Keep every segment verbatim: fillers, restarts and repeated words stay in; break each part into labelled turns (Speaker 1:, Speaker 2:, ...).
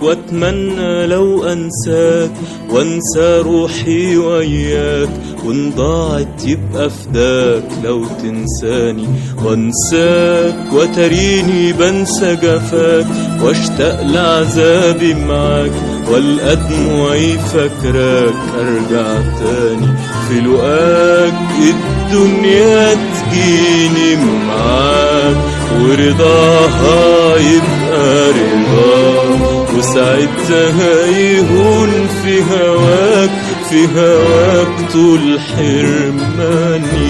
Speaker 1: واتمنى لو انساك وانسى روحي وياك، وان ضاعت يبقى فداك لو تنساني وانساك، وتريني بنسى جفاك واشتاق لعذابي معاك، والقى دموعي فاكراك ارجع تاني في لقاك. الدنيا تجيني معاك ورضاها يبقى رضاك، وساعتها يهون في هواك في هواك طول حرماني.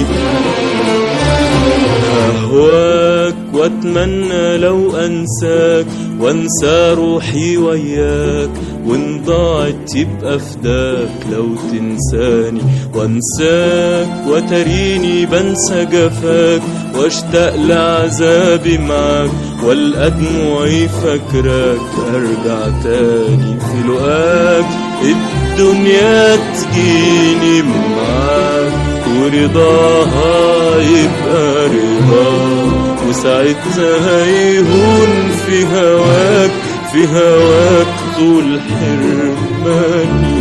Speaker 1: أهواك واتمنى لو أنساك وانسى روحي وياك، وان ضاعت يبقى فداك لو تنساني وانساك، وتريني بنسى جفاك واشتاق لعذابي معاك، والقى دموعي فاكراك ارجع تاني في لقاك. الدنيا تجيني معاك ورضاها يبقى رضاك، وساعتها يهون في هواك في هواك طول حرماني.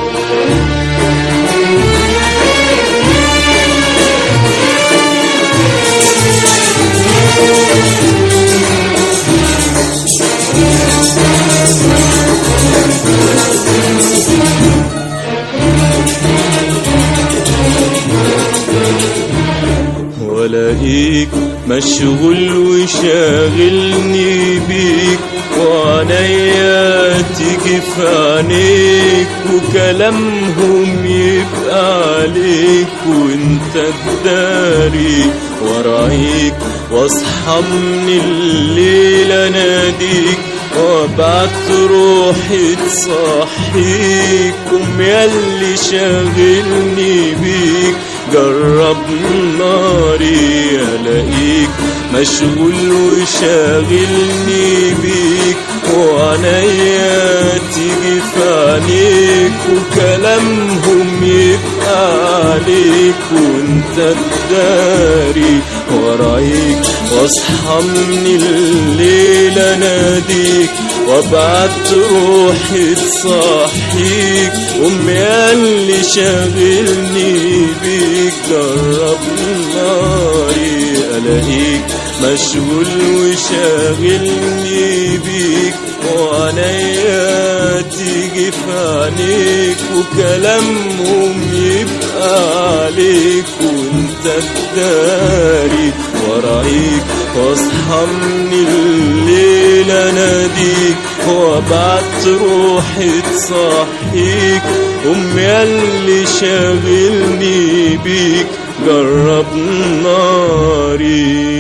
Speaker 1: ولاقيك مشغول وشاغلني بيك، وعنايا تيجي في عينيك، وكلامهم يبقى عليك وانت تداري، ورايك واصحى من الليل اناديك، وابعت روحي تصحيك. قوم ياللي شاغلني بيك جرب ناري، الاقيك مشغول وشاغلني بيك، وعنايا تيجي في عينيك، وكلامهم يبقى عليك وانت تداري، ورايك واصحى من الليل اناديك، وابعت روحي تصحيك. قوم ياللي شاغلني بيك جرب ناري، الاقيك مشغول وشاغلني بيك، وعنايا تيجي في عينيك، وكلامهم يبقى عليك وانت تداري، ورايك واصحى من الليل اناديك، وابعت روحي تصحيك. قوم ياللي شاغلني بيك جرب ناري.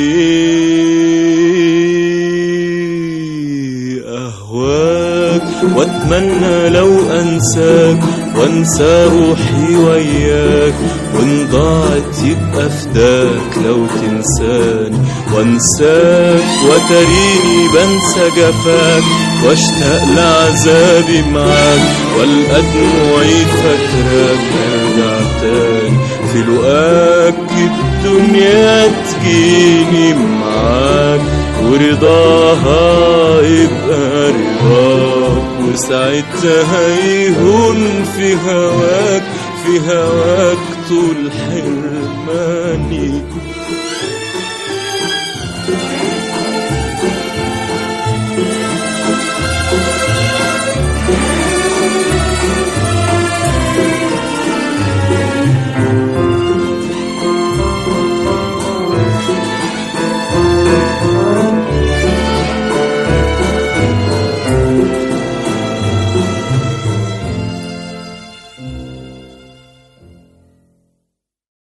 Speaker 1: أهواك واتمنى لو أنساك وانسى روحي وياك، وان ضاعت يبقى فداك لو تنساني وانساك، وتريني بنسى جفاك واشتاق لعذابي معاك، والقى دموعي فاكراك ارجع تاني في لقاك. الدنيا تجيني معاك ورضاها يبقى رضاك، وساعتها يهون في هواك في هواك طول حرماني.